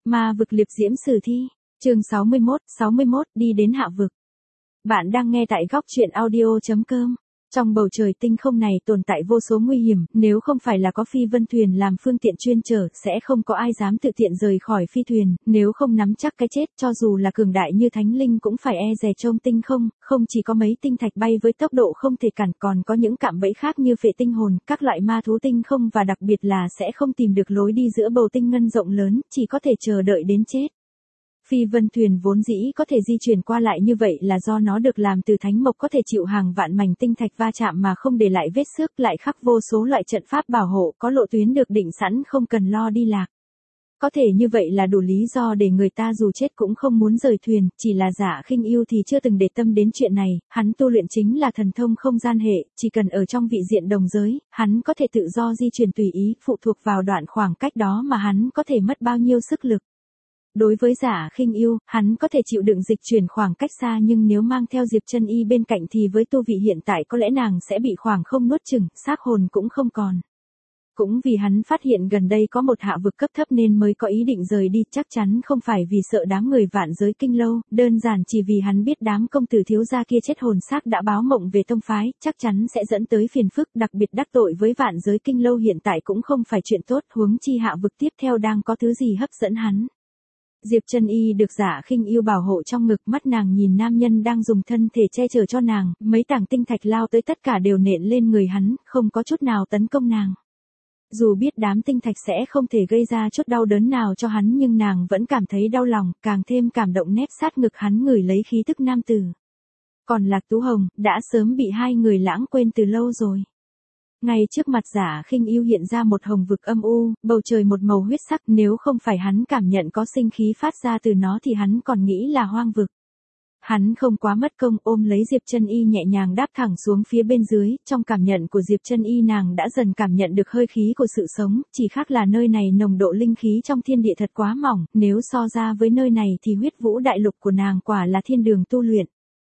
Ma vực liệp diễm sử thi, chương 61, đi đến hạ vực. Bạn đang nghe tại góc truyện audio.com. Trong bầu trời tinh không này tồn tại vô số nguy hiểm, nếu không phải là có phi vân thuyền làm phương tiện chuyên chở, sẽ không có ai dám tự tiện rời khỏi phi thuyền, nếu không nắm chắc cái chết, cho dù là cường đại như thánh linh cũng phải e dè trông tinh không, không chỉ có mấy tinh thạch bay với tốc độ không thể cản, còn có những cạm bẫy khác như phệ tinh hồn, các loại ma thú tinh không và đặc biệt là sẽ không tìm được lối đi giữa bầu tinh ngân rộng lớn, chỉ có thể chờ đợi đến chết. Phi vân thuyền vốn dĩ có thể di chuyển qua lại như vậy là do nó được làm từ thánh mộc, có thể chịu hàng vạn mảnh tinh thạch va chạm mà không để lại vết xước, lại khắc vô số loại trận pháp bảo hộ, có lộ tuyến được định sẵn không cần lo đi lạc. Có thể như vậy là đủ lý do để người ta dù chết cũng không muốn rời thuyền, chỉ là Dạ Khinh Yêu thì chưa từng để tâm đến chuyện này, hắn tu luyện chính là thần thông không gian hệ, chỉ cần ở trong vị diện đồng giới, hắn có thể tự do di chuyển tùy ý, phụ thuộc vào đoạn khoảng cách đó mà hắn có thể mất bao nhiêu sức lực. Đối với Dạ Khinh Yêu, hắn có thể chịu đựng dịch chuyển khoảng cách xa, nhưng nếu mang theo Diệp Chân Y bên cạnh thì với tu vị hiện tại có lẽ nàng sẽ bị khoảng không nuốt chửng, xác hồn cũng không còn. Cũng vì hắn phát hiện gần đây có một hạ vực cấp thấp nên mới có ý định rời đi, chắc chắn không phải vì sợ đám người Vạn Giới Kinh Lâu, đơn giản chỉ vì hắn biết đám công tử thiếu gia kia chết hồn xác đã báo mộng về tông phái, chắc chắn sẽ dẫn tới phiền phức, đặc biệt đắc tội với Vạn Giới Kinh Lâu hiện tại cũng không phải chuyện tốt, huống chi hạ vực tiếp theo đang có thứ gì hấp dẫn hắn. Diệp Chân Y được Dạ Khinh Yêu bảo hộ trong ngực, mắt nàng nhìn nam nhân đang dùng thân thể che chở cho nàng, mấy tảng tinh thạch lao tới tất cả đều nện lên người hắn, không có chút nào tấn công nàng. Dù biết đám tinh thạch sẽ không thể gây ra chút đau đớn nào cho hắn nhưng nàng vẫn cảm thấy đau lòng, càng thêm cảm động nép sát ngực hắn ngửi lấy khí tức nam tử. Còn Lạc Tú Hồng, đã sớm bị hai người lãng quên từ lâu rồi. Ngay trước mặt Dạ Khinh Yêu hiện ra một hồng vực âm u, bầu trời một màu huyết sắc, nếu không phải hắn cảm nhận có sinh khí phát ra từ nó thì hắn còn nghĩ là hoang vực. Hắn không quá mất công ôm lấy Diệp Chân Y nhẹ nhàng đáp thẳng xuống phía bên dưới, trong cảm nhận của Diệp Chân Y nàng đã dần cảm nhận được hơi khí của sự sống, chỉ khác là nơi này nồng độ linh khí trong thiên địa thật quá mỏng, nếu so ra với nơi này thì huyết vũ đại lục của nàng quả là thiên đường tu luyện.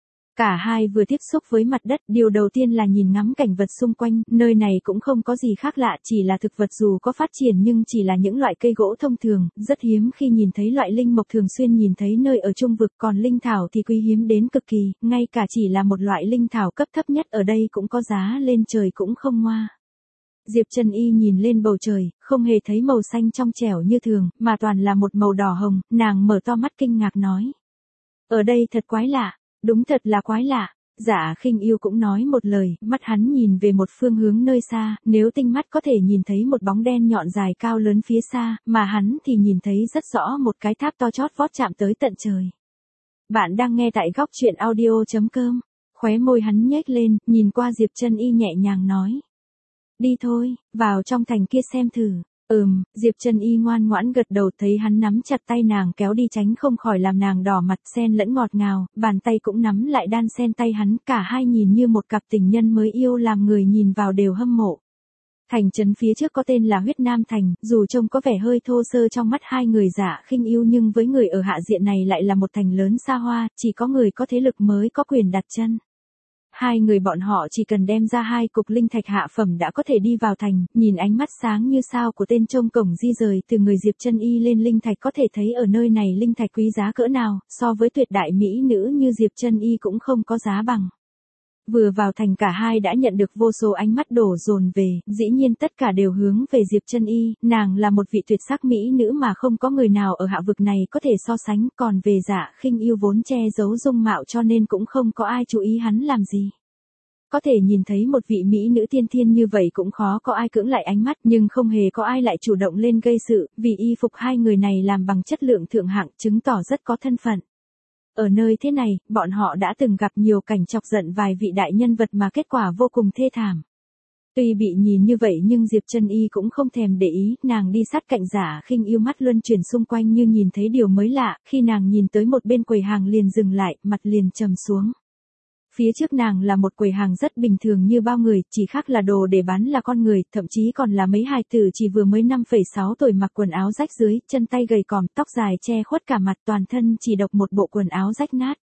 Cả hai vừa tiếp xúc với mặt đất, điều đầu tiên là nhìn ngắm cảnh vật xung quanh, nơi này cũng không có gì khác lạ, chỉ là thực vật dù có phát triển nhưng chỉ là những loại cây gỗ thông thường, rất hiếm khi nhìn thấy loại linh mộc thường xuyên nhìn thấy nơi ở trung vực, còn linh thảo thì quý hiếm đến cực kỳ, ngay cả chỉ là một loại linh thảo cấp thấp nhất ở đây cũng có giá lên trời cũng không ngoa. Diệp Chân Y nhìn lên bầu trời, không hề thấy màu xanh trong trẻo như thường, mà toàn là một màu đỏ hồng, nàng mở to mắt kinh ngạc nói. Ở đây thật quái lạ. Đúng thật là quái lạ. Dạ Khinh Yêu cũng nói một lời, mắt hắn nhìn về một phương hướng nơi xa, nếu tinh mắt có thể nhìn thấy một bóng đen nhọn dài cao lớn phía xa, mà hắn thì nhìn thấy rất rõ một cái tháp to chót vót chạm tới tận trời. Bạn đang nghe tại góc truyện audio.com. Khóe môi hắn nhếch lên, nhìn qua Diệp Chân Y nhẹ nhàng nói. Đi thôi, vào trong thành kia xem thử. Diệp Chân Y ngoan ngoãn gật đầu, thấy hắn nắm chặt tay nàng kéo đi tránh không khỏi làm nàng đỏ mặt, xen lẫn ngọt ngào, bàn tay cũng nắm lại đan xen tay hắn, cả hai nhìn như một cặp tình nhân mới yêu làm người nhìn vào đều hâm mộ. Thành trấn phía trước có tên là Huyết Nam Thành, dù trông có vẻ hơi thô sơ trong mắt hai người Dạ Khinh Yêu nhưng với người ở hạ diện này lại là một thành lớn xa hoa, chỉ có người có thế lực mới có quyền đặt chân. Hai người bọn họ chỉ cần đem ra hai cục linh thạch hạ phẩm đã có thể đi vào thành, nhìn ánh mắt sáng như sao của tên trông cổng di rời từ người Diệp Chân Y lên linh thạch có thể thấy ở nơi này linh thạch quý giá cỡ nào, so với tuyệt đại mỹ nữ như Diệp Chân Y cũng không có giá bằng. Vừa vào thành cả hai đã nhận được vô số ánh mắt đổ dồn về, dĩ nhiên tất cả đều hướng về Diệp Chân Y, nàng là một vị tuyệt sắc mỹ nữ mà không có người nào ở hạ vực này có thể so sánh, còn về Dạ Khinh Yêu vốn che giấu dung mạo cho nên cũng không có ai chú ý hắn làm gì. Có thể nhìn thấy một vị mỹ nữ tiên thiên như vậy cũng khó có ai cưỡng lại ánh mắt, nhưng không hề có ai lại chủ động lên gây sự, vì y phục hai người này làm bằng chất lượng thượng hạng, chứng tỏ rất có thân phận. Ở nơi thế này, bọn họ đã từng gặp nhiều cảnh chọc giận vài vị đại nhân vật mà kết quả vô cùng thê thảm. Tuy bị nhìn như vậy nhưng Diệp Chân Y cũng không thèm để ý, nàng đi sát cạnh Dạ Khinh Yêu, mắt luân chuyển xung quanh như nhìn thấy điều mới lạ, khi nàng nhìn tới một bên quầy hàng liền dừng lại, mặt liền trầm xuống. Phía trước nàng là một quầy hàng rất bình thường như bao người, chỉ khác là đồ để bán là con người, thậm chí còn là mấy hài tử chỉ vừa mới 5,6 tuổi mặc quần áo rách dưới, chân tay gầy còm, tóc dài che khuất cả mặt, toàn thân chỉ độc một bộ quần áo rách nát.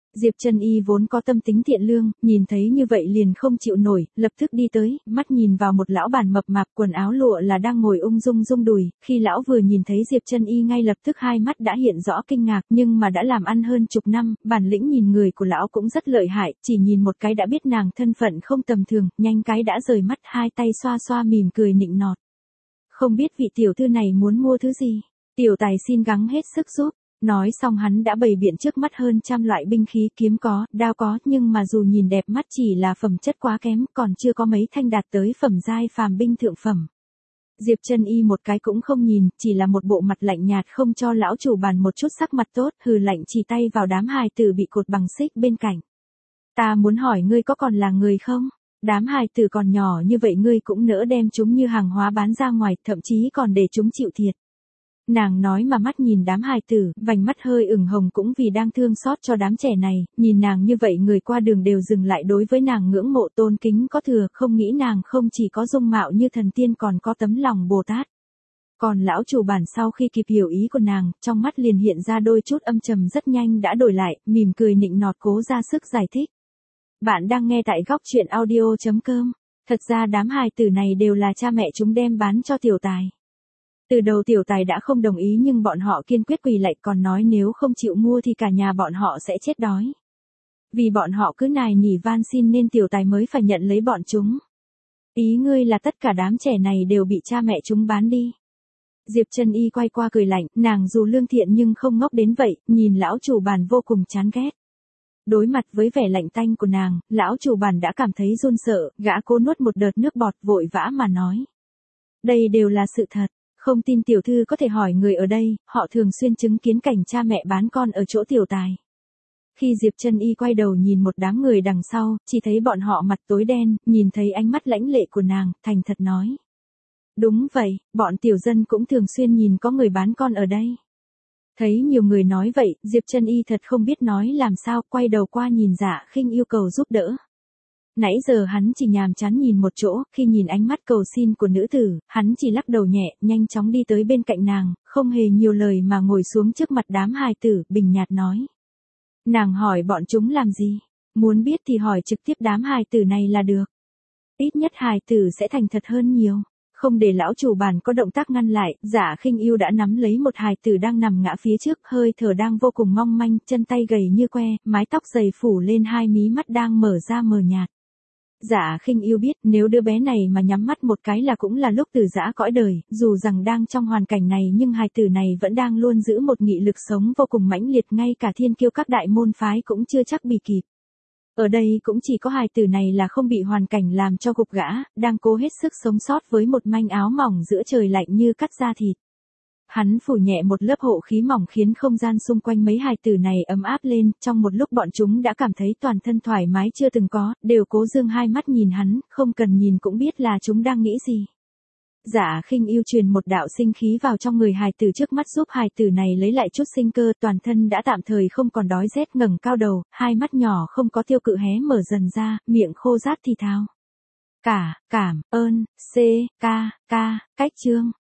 Diệp Trân Y vốn có tâm tính thiện lương, nhìn thấy như vậy liền không chịu nổi, lập tức đi tới, mắt nhìn vào một lão bản mập mạp quần áo lụa là đang ngồi ung dung rung đùi, khi lão vừa nhìn thấy Diệp Trân Y ngay lập tức hai mắt đã hiện rõ kinh ngạc, nhưng mà đã làm ăn hơn chục năm, bản lĩnh nhìn người của lão cũng rất lợi hại, chỉ nhìn một cái đã biết nàng thân phận không tầm thường, nhanh cái đã rời mắt, hai tay xoa xoa mỉm cười nịnh nọt. Không biết vị tiểu thư này muốn mua thứ gì, tiểu tài xin gắng hết sức giúp. Nói xong hắn đã bày biện trước mắt hơn trăm loại binh khí, kiếm có, đao có, nhưng mà dù nhìn đẹp mắt chỉ là phẩm chất quá kém, còn chưa có mấy thanh đạt tới phẩm giai phàm binh thượng phẩm. Diệp Trân Y một cái cũng không nhìn, chỉ là một bộ mặt lạnh nhạt không cho lão chủ bàn một chút sắc mặt tốt, hừ lạnh chỉ tay vào đám hài tử bị cột bằng xích bên cạnh. Ta muốn hỏi ngươi có còn là người không? Đám hài tử còn nhỏ như vậy ngươi cũng nỡ đem chúng như hàng hóa bán ra ngoài, thậm chí còn để chúng chịu thiệt. Nàng nói mà mắt nhìn đám hài tử, vành mắt hơi ửng hồng cũng vì đang thương xót cho đám trẻ này, nhìn nàng như vậy người qua đường đều dừng lại đối với nàng ngưỡng mộ tôn kính có thừa, không nghĩ nàng không chỉ có dung mạo như thần tiên còn có tấm lòng Bồ Tát. Còn lão chủ bản sau khi kịp hiểu ý của nàng, trong mắt liền hiện ra đôi chút âm trầm rất nhanh đã đổi lại, mỉm cười nịnh nọt cố ra sức giải thích. Bạn đang nghe tại góc truyện audio.com. Thật ra đám hài tử này đều là cha mẹ chúng đem bán cho tiểu tài. Từ đầu tiểu tài đã không đồng ý nhưng bọn họ kiên quyết quỳ lạy còn nói nếu không chịu mua thì cả nhà bọn họ sẽ chết đói. Vì bọn họ cứ nài nỉ van xin nên tiểu tài mới phải nhận lấy bọn chúng. Ý ngươi là tất cả đám trẻ này đều bị cha mẹ chúng bán đi. Diệp Trân Y quay qua cười lạnh, nàng dù lương thiện nhưng không ngốc đến vậy, nhìn lão chủ bàn vô cùng chán ghét. Đối mặt với vẻ lạnh tanh của nàng, lão chủ bàn đã cảm thấy run sợ, gã cố nuốt một đợt nước bọt vội vã mà nói. Đây đều là sự thật. Không tin tiểu thư có thể hỏi người ở đây, họ thường xuyên chứng kiến cảnh cha mẹ bán con ở chỗ tiểu tài. Khi Diệp Trân Y quay đầu nhìn một đám người đằng sau, chỉ thấy bọn họ mặt tối đen, nhìn thấy ánh mắt lãnh lệ của nàng, thành thật nói. Đúng vậy, bọn tiểu dân cũng thường xuyên nhìn có người bán con ở đây. Thấy nhiều người nói vậy, Diệp Trân Y thật không biết nói làm sao, quay đầu qua nhìn Dạ Khinh yêu cầu giúp đỡ. Nãy giờ hắn chỉ nhàm chán nhìn một chỗ, khi nhìn ánh mắt cầu xin của nữ tử, hắn chỉ lắc đầu nhẹ, nhanh chóng đi tới bên cạnh nàng, không hề nhiều lời mà ngồi xuống trước mặt đám hài tử, bình nhạt nói. Nàng hỏi bọn chúng làm gì? Muốn biết thì hỏi trực tiếp đám hài tử này là được. Ít nhất hài tử sẽ thành thật hơn nhiều. Không để lão chủ bàn có động tác ngăn lại, Dạ Khinh yêu đã nắm lấy một hài tử đang nằm ngã phía trước, hơi thở đang vô cùng mong manh, chân tay gầy như que, mái tóc dày phủ lên hai mí mắt đang mở ra mờ nhạt. Dạ Khinh yêu biết nếu đứa bé này mà nhắm mắt một cái là cũng là lúc từ giã cõi đời, dù rằng đang trong hoàn cảnh này nhưng hài tử này vẫn đang luôn giữ một nghị lực sống vô cùng mãnh liệt, ngay cả thiên kiêu các đại môn phái cũng chưa chắc bị kịp. Ở đây cũng chỉ có hài tử này là không bị hoàn cảnh làm cho gục gã, đang cố hết sức sống sót với một manh áo mỏng giữa trời lạnh như cắt da thịt. Hắn phủ nhẹ một lớp hộ khí mỏng khiến không gian xung quanh mấy hài tử này ấm áp lên, trong một lúc bọn chúng đã cảm thấy toàn thân thoải mái chưa từng có, đều cố dương hai mắt nhìn hắn, không cần nhìn cũng biết là chúng đang nghĩ gì. Dạ Khinh yêu truyền một đạo sinh khí vào trong người hài tử trước mắt giúp hài tử này lấy lại chút sinh cơ, toàn thân đã tạm thời không còn đói rét, ngẩng cao đầu, hai mắt nhỏ không có tiêu cự hé mở dần ra, miệng khô rát thì thào. Cảm ơn, cách chương.